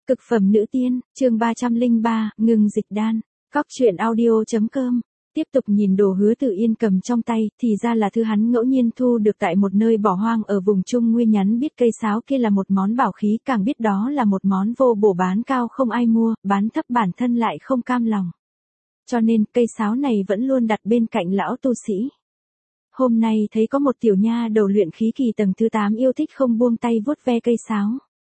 Cực phẩm nữ tiên, chương 303, ngừng dịch đan. Cóc truyện audio.com. Tiếp tục nhìn đồ Hứa Tử Yên cầm trong tay, thì ra là thứ hắn ngẫu nhiên thu được tại một nơi bỏ hoang ở vùng Trung Nguyên. Nhắn biết cây sáo kia là một món bảo khí, càng biết đó là một món vô bổ, bán cao không ai mua, bán thấp bản thân lại không cam lòng. Cho nên cây sáo này vẫn luôn đặt bên cạnh lão tu sĩ. Hôm nay thấy có một tiểu nha đầu luyện khí kỳ tầng thứ 8 yêu thích không buông tay vuốt ve cây sáo.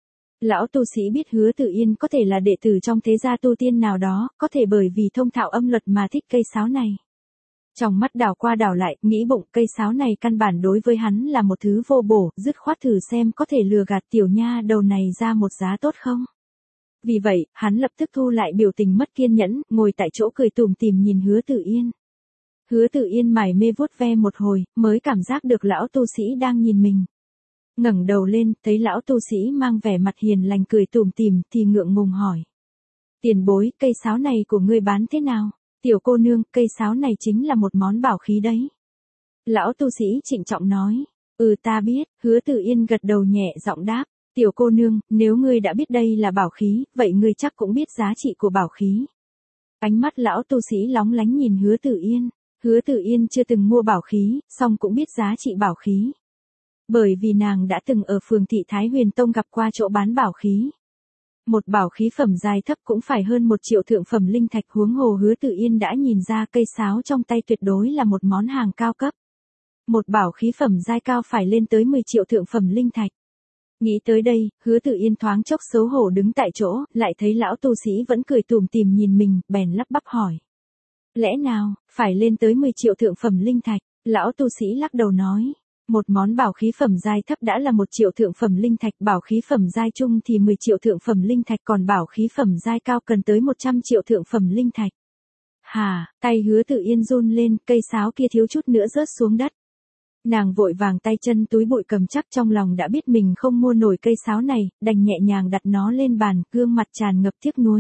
Lão tu sĩ biết Hứa Tử Yên có thể là đệ tử trong thế gia tu tiên nào đó, có thể bởi vì thông thạo âm luật mà thích cây sáo này. Trong mắt đảo qua đảo lại, nghĩ bụng cây sáo này căn bản đối với hắn là một thứ vô bổ, dứt khoát thử xem có thể lừa gạt tiểu nha đầu này ra một giá tốt không. Vì vậy, hắn lập tức thu lại biểu tình mất kiên nhẫn, ngồi tại chỗ cười tủm tỉm nhìn Hứa Tử Yên. Hứa Tử Yên mải mê vuốt ve một hồi, mới cảm giác được lão tu sĩ đang nhìn mình. Ngẩng đầu lên, thấy lão tu sĩ mang vẻ mặt hiền lành cười tủm tỉm thì ngượng ngùng hỏi. Tiền bối, cây sáo này của ngươi bán thế nào? Tiểu cô nương, cây sáo này chính là một món bảo khí đấy. Lão tu sĩ trịnh trọng nói. Ta biết. Hứa Tử Yên gật đầu nhẹ giọng đáp. Tiểu cô nương, nếu ngươi đã biết đây là bảo khí, vậy ngươi chắc cũng biết giá trị của bảo khí. Ánh mắt lão tu sĩ lóng lánh nhìn Hứa Tử Yên. Hứa Tử Yên chưa từng mua bảo khí, song cũng biết giá trị bảo khí. Bởi vì nàng đã từng ở phường thị Thái Huyền Tông gặp qua chỗ bán bảo khí. Một bảo khí phẩm giai thấp cũng phải hơn 1 triệu thượng phẩm linh thạch, huống hồ Hứa Tử Yên đã nhìn ra cây sáo trong tay tuyệt đối là một món hàng cao cấp. Một bảo khí phẩm giai cao phải lên tới 10 triệu thượng phẩm linh thạch. Nghĩ tới đây, Hứa Tử Yên thoáng chốc xấu hổ đứng tại chỗ, lại thấy lão tu sĩ vẫn cười tủm tỉm nhìn mình, bèn lắp bắp hỏi. Lẽ nào, phải lên tới 10 triệu thượng phẩm linh thạch? Lão tu sĩ lắc đầu nói. Một món bảo khí phẩm giai thấp đã là 1 triệu thượng phẩm linh thạch, bảo khí phẩm giai trung thì 10 triệu thượng phẩm linh thạch, còn bảo khí phẩm giai cao cần tới 100 triệu thượng phẩm linh thạch. Hà, tay Hứa Tử Yên run lên, cây sáo kia thiếu chút nữa rớt xuống đất. Nàng vội vàng tay chân túi bụi cầm chắc, trong lòng đã biết mình không mua nổi cây sáo này, đành nhẹ nhàng đặt nó lên bàn, gương mặt tràn ngập tiếc nuối.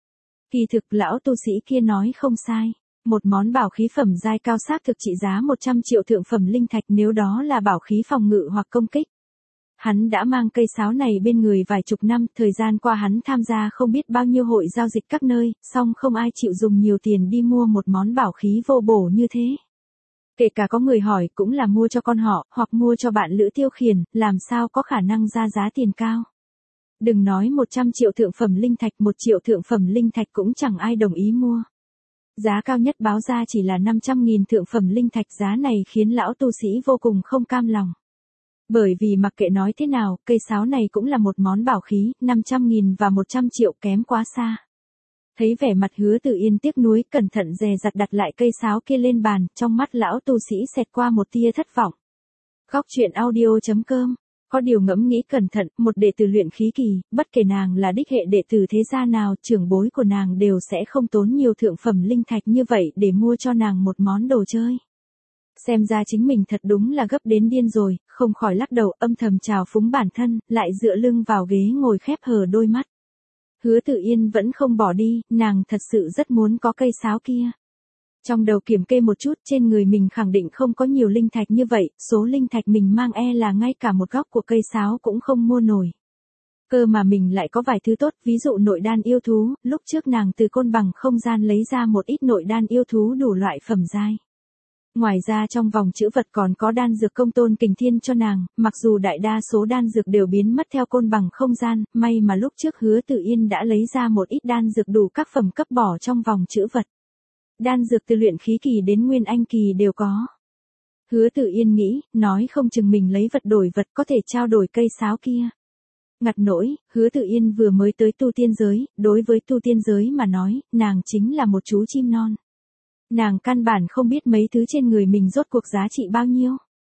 Kỳ thực lão tu sĩ kia nói không sai. Một món bảo khí phẩm giai cao xác thực trị giá 100 triệu thượng phẩm linh thạch, nếu đó là bảo khí phòng ngự hoặc công kích. Hắn đã mang cây sáo này bên người vài chục năm, thời gian qua hắn tham gia không biết bao nhiêu hội giao dịch các nơi, song không ai chịu dùng nhiều tiền đi mua một món bảo khí vô bổ như thế. Kể cả có người hỏi cũng là mua cho con họ, hoặc mua cho bạn lữ tiêu khiển, làm sao có khả năng ra giá tiền cao. Đừng nói 100 triệu thượng phẩm linh thạch, 1 triệu thượng phẩm linh thạch cũng chẳng ai đồng ý mua. Giá cao nhất báo ra chỉ là 500.000 thượng phẩm linh thạch, giá này khiến lão tu sĩ vô cùng không cam lòng. Bởi vì mặc kệ nói thế nào, cây sáo này cũng là một món bảo khí, 500.000 và 100 triệu kém quá xa. Thấy vẻ mặt Hứa Tử Yên tiếc nuối, cẩn thận dè dặt đặt lại cây sáo kia lên bàn, trong mắt lão tu sĩ xẹt qua một tia thất vọng. Cóc truyện audio.com. Có điều ngẫm nghĩ cẩn thận, một đệ tử luyện khí kỳ, bất kể nàng là đích hệ đệ tử thế gia nào, trưởng bối của nàng đều sẽ không tốn nhiều thượng phẩm linh thạch như vậy để mua cho nàng một món đồ chơi. Xem ra chính mình thật đúng là gấp đến điên rồi, không khỏi lắc đầu âm thầm trào phúng bản thân, lại dựa lưng vào ghế ngồi khép hờ đôi mắt. Hứa Tử Yên vẫn không bỏ đi, nàng thật sự rất muốn có cây sáo kia. Trong đầu kiểm kê một chút, trên người mình khẳng định không có nhiều linh thạch như vậy, số linh thạch mình mang là ngay cả một góc của cây sáo cũng không mua nổi. Cơ mà mình lại có vài thứ tốt, ví dụ nội đan yêu thú, lúc trước nàng từ côn bằng không gian lấy ra một ít nội đan yêu thú đủ loại phẩm giai. Ngoài ra trong vòng chữ vật còn có đan dược công tôn kình thiên cho nàng, mặc dù đại đa số đan dược đều biến mất theo côn bằng không gian, may mà lúc trước Hứa Tử Yên đã lấy ra một ít đan dược đủ các phẩm cấp bỏ trong vòng chữ vật. Đan dược từ luyện khí kỳ đến nguyên anh kỳ đều có. Hứa Tử Yên nghĩ, nói không chừng mình lấy vật đổi vật có thể trao đổi cây sáo kia. Ngặt nỗi, Hứa Tử Yên vừa mới tới tu tiên giới, đối với tu tiên giới mà nói, nàng chính là một chú chim non. Nàng căn bản không biết mấy thứ trên người mình rốt cuộc giá trị bao nhiêu.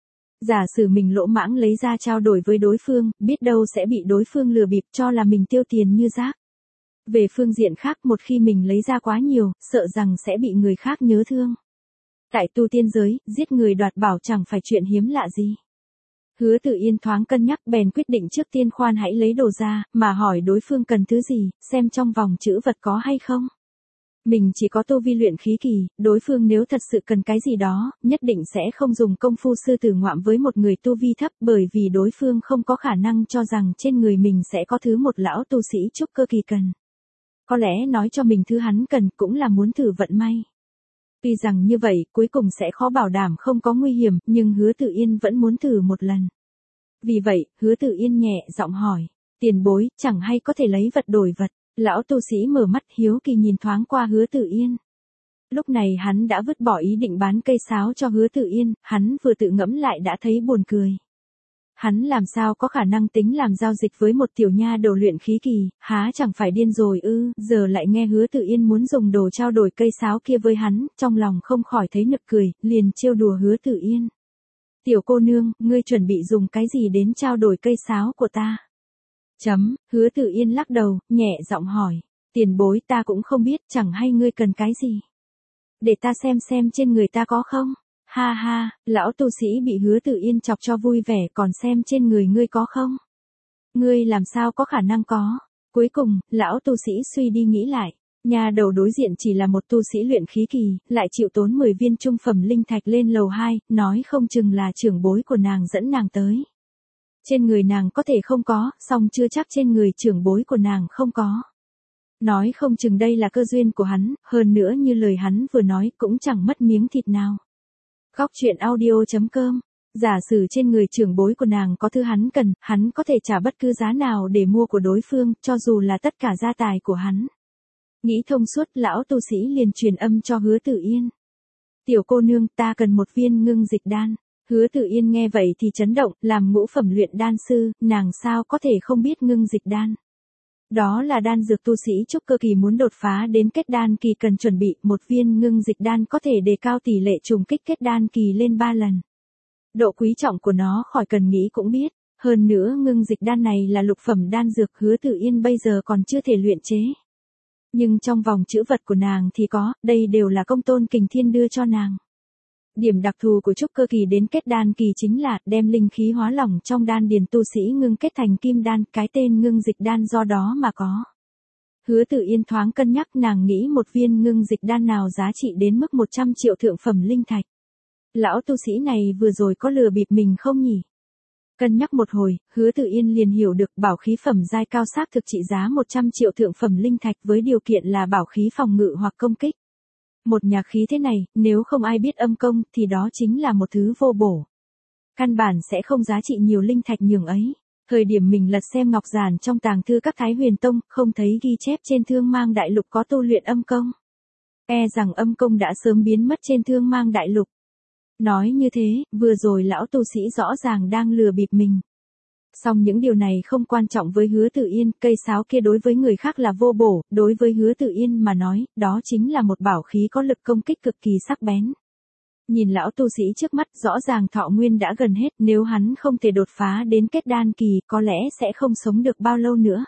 Giả sử mình lỗ mãng lấy ra trao đổi với đối phương, biết đâu sẽ bị đối phương lừa bịp cho là mình tiêu tiền như rác. Về phương diện khác, một khi mình lấy ra quá nhiều, sợ rằng sẽ bị người khác nhớ thương. Tại tu tiên giới, giết người đoạt bảo chẳng phải chuyện hiếm lạ gì. Hứa Tử Yên thoáng cân nhắc bèn quyết định trước tiên khoan hãy lấy đồ ra, mà hỏi đối phương cần thứ gì, xem trong vòng chữ vật có hay không. Mình chỉ có tu vi luyện khí kỳ, đối phương nếu thật sự cần cái gì đó, nhất định sẽ không dùng công phu sư tử ngoạm với một người tu vi thấp, bởi vì đối phương không có khả năng cho rằng trên người mình sẽ có thứ một lão tu sĩ trúc cơ kỳ cần. Có lẽ nói cho mình thứ hắn cần cũng là muốn thử vận may. Tuy rằng như vậy cuối cùng sẽ khó bảo đảm không có nguy hiểm, nhưng Hứa Tự Yên vẫn muốn thử một lần. Vì vậy, Hứa Tự Yên nhẹ giọng hỏi, tiền bối, chẳng hay có thể lấy vật đổi vật. Lão tu sĩ mở mắt hiếu kỳ nhìn thoáng qua Hứa Tự Yên. Lúc này hắn đã vứt bỏ ý định bán cây sáo cho Hứa Tự Yên, hắn vừa tự ngẫm lại đã thấy buồn cười. Hắn làm sao có khả năng tính làm giao dịch với một tiểu nha đầu luyện khí kỳ, há chẳng phải điên rồi ư, giờ lại nghe Hứa Tự Yên muốn dùng đồ trao đổi cây sáo kia với hắn, trong lòng không khỏi thấy nực cười, liền trêu đùa Hứa Tự Yên. Tiểu cô nương, ngươi chuẩn bị dùng cái gì đến trao đổi cây sáo của ta? Hứa Tự Yên lắc đầu, nhẹ giọng hỏi. Tiền bối ta cũng không biết, chẳng hay ngươi cần cái gì. Để ta xem trên người ta có không? Ha ha, lão tu sĩ bị Hứa Tự Yên chọc cho vui vẻ, còn xem trên người ngươi có không? Ngươi làm sao có khả năng có? Cuối cùng, lão tu sĩ suy đi nghĩ lại. Nhà đầu đối diện chỉ là một tu sĩ luyện khí kỳ, lại chịu tốn 10 viên trung phẩm linh thạch lên lầu 2, nói không chừng là trưởng bối của nàng dẫn nàng tới. Trên người nàng có thể không có, song chưa chắc trên người trưởng bối của nàng không có. Nói không chừng đây là cơ duyên của hắn, hơn nữa như lời hắn vừa nói cũng chẳng mất miếng thịt nào. Góc truyện audio.com. Giả sử trên người trưởng bối của nàng có thứ hắn cần, hắn có thể trả bất cứ giá nào để mua của đối phương, cho dù là tất cả gia tài của hắn. Nghĩ thông suốt, lão tu sĩ liền truyền âm cho Hứa Tự Yên. Tiểu cô nương, ta cần một viên ngưng dịch đan. Hứa Tự Yên nghe vậy thì chấn động, làm ngũ phẩm luyện đan sư, nàng sao có thể không biết ngưng dịch đan. Đó là đan dược tu sĩ trúc cơ kỳ muốn đột phá đến kết đan kỳ cần chuẩn bị, một viên ngưng dịch đan có thể đề cao tỷ lệ trùng kích kết đan kỳ lên 3 lần. Độ quý trọng của nó khỏi cần nghĩ cũng biết, hơn nữa ngưng dịch đan này là lục phẩm đan dược Hứa Tự Yên bây giờ còn chưa thể luyện chế. Nhưng trong vòng chữ vật của nàng thì có, đây đều là công tôn Kình Thiên đưa cho nàng. Điểm đặc thù của trúc cơ kỳ đến kết đan kỳ chính là đem linh khí hóa lỏng trong đan điền tu sĩ ngưng kết thành kim đan, cái tên ngưng dịch đan do đó mà có. Hứa Tự Yên thoáng cân nhắc, nàng nghĩ một viên ngưng dịch đan nào giá trị đến mức 100 triệu thượng phẩm linh thạch. Lão tu sĩ này vừa rồi có lừa bịp mình không nhỉ? Cân nhắc một hồi, Hứa Tự Yên liền hiểu được bảo khí phẩm giai cao xác thực trị giá 100 triệu thượng phẩm linh thạch với điều kiện là bảo khí phòng ngự hoặc công kích. Một nhạc khí thế này, nếu không ai biết âm công thì đó chính là một thứ vô bổ. Căn bản sẽ không giá trị nhiều linh thạch nhường ấy. Thời điểm mình lật xem ngọc giản trong tàng thư các Thái Huyền Tông, không thấy ghi chép trên Thương Mang Đại Lục có tu luyện âm công. E rằng âm công đã sớm biến mất trên Thương Mang Đại Lục. Nói như thế, vừa rồi lão tu sĩ rõ ràng đang lừa bịp mình. Song những điều này không quan trọng với Hứa Tự Yên, cây sáo kia đối với người khác là vô bổ, đối với Hứa Tự Yên mà nói, đó chính là một bảo khí có lực công kích cực kỳ sắc bén. Nhìn lão tu sĩ trước mắt, rõ ràng thọ nguyên đã gần hết, nếu hắn không thể đột phá đến kết đan kỳ, có lẽ sẽ không sống được bao lâu nữa.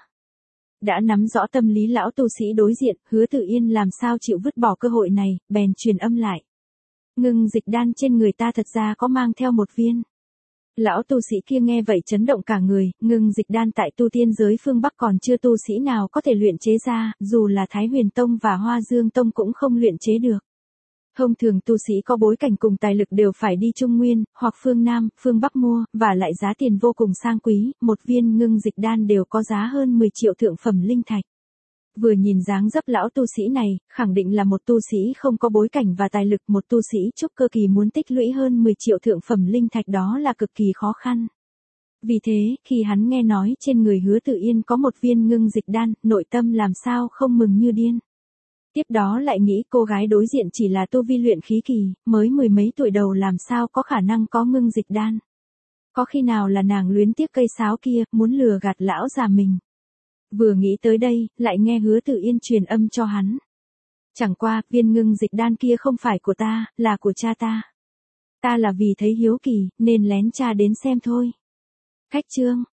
Đã nắm rõ tâm lý lão tu sĩ đối diện, Hứa Tự Yên làm sao chịu vứt bỏ cơ hội này, bèn truyền âm lại. Ngưng dịch đan trên người ta thật ra có mang theo một viên. Lão tu sĩ kia nghe vậy chấn động cả người, ngưng dịch đan tại tu tiên giới phương Bắc còn chưa tu sĩ nào có thể luyện chế ra, dù là Thái Huyền Tông và Hoa Dương Tông cũng không luyện chế được. Thông thường tu sĩ có bối cảnh cùng tài lực đều phải đi Trung Nguyên, hoặc phương Nam, phương Bắc mua, và lại giá tiền vô cùng sang quý, một viên ngưng dịch đan đều có giá hơn 10 triệu thượng phẩm linh thạch. Vừa nhìn dáng dấp lão tu sĩ này, khẳng định là một tu sĩ không có bối cảnh và tài lực, một tu sĩ trúc cơ kỳ muốn tích lũy hơn 10 triệu thượng phẩm linh thạch đó là cực kỳ khó khăn. Vì thế, khi hắn nghe nói trên người Hứa Tự Yên có một viên ngưng dịch đan, nội tâm làm sao không mừng như điên. Tiếp đó lại nghĩ cô gái đối diện chỉ là tu vi luyện khí kỳ, mới 10 mấy tuổi đầu làm sao có khả năng có ngưng dịch đan. Có khi nào là nàng luyến tiếc cây sáo kia, muốn lừa gạt lão già mình. Vừa nghĩ tới đây, lại nghe Hứa Tự Yên truyền âm cho hắn. Chẳng qua, viên ngưng dịch đan kia không phải của ta, là của cha ta. Ta là vì thấy hiếu kỳ, nên lén cha đến xem thôi. Khách chương.